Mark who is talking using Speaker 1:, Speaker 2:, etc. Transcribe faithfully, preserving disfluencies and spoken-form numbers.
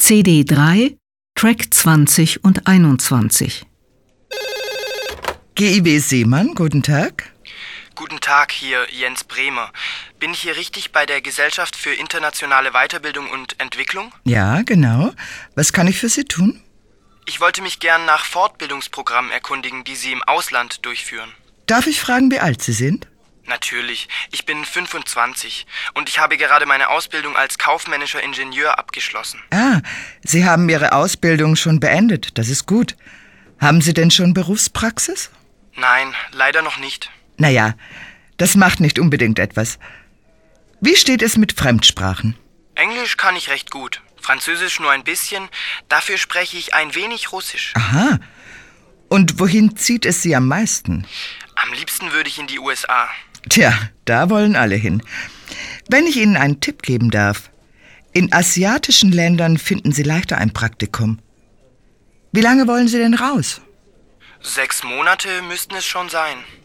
Speaker 1: C D drei, Track zwanzig und einundzwanzig.
Speaker 2: G I W Seemann, guten Tag.
Speaker 3: Guten Tag, hier Jens Bremer. Bin ich hier richtig bei der Gesellschaft für internationale Weiterbildung und Entwicklung?
Speaker 2: Ja, genau. Was kann ich für Sie tun?
Speaker 3: Ich wollte mich gern nach Fortbildungsprogrammen erkundigen, die Sie im Ausland durchführen.
Speaker 2: Darf ich fragen, wie alt Sie sind?
Speaker 3: Natürlich. Ich bin fünfundzwanzig und ich habe gerade meine Ausbildung als kaufmännischer Ingenieur abgeschlossen.
Speaker 2: Ah, Sie haben Ihre Ausbildung schon beendet. Das ist gut. Haben Sie denn schon Berufspraxis?
Speaker 3: Nein, leider noch nicht.
Speaker 2: Naja, das macht nicht unbedingt etwas. Wie steht es mit Fremdsprachen?
Speaker 3: Englisch kann ich recht gut. Französisch nur ein bisschen. Dafür spreche ich ein wenig Russisch.
Speaker 2: Aha. Und wohin zieht es Sie am meisten?
Speaker 3: Am liebsten würde ich in die U S A.
Speaker 2: Tja, da wollen alle hin. Wenn ich Ihnen einen Tipp geben darf: In asiatischen Ländern finden Sie leichter ein Praktikum. Wie lange wollen Sie denn raus?
Speaker 3: Sechs Monate müssten es schon sein.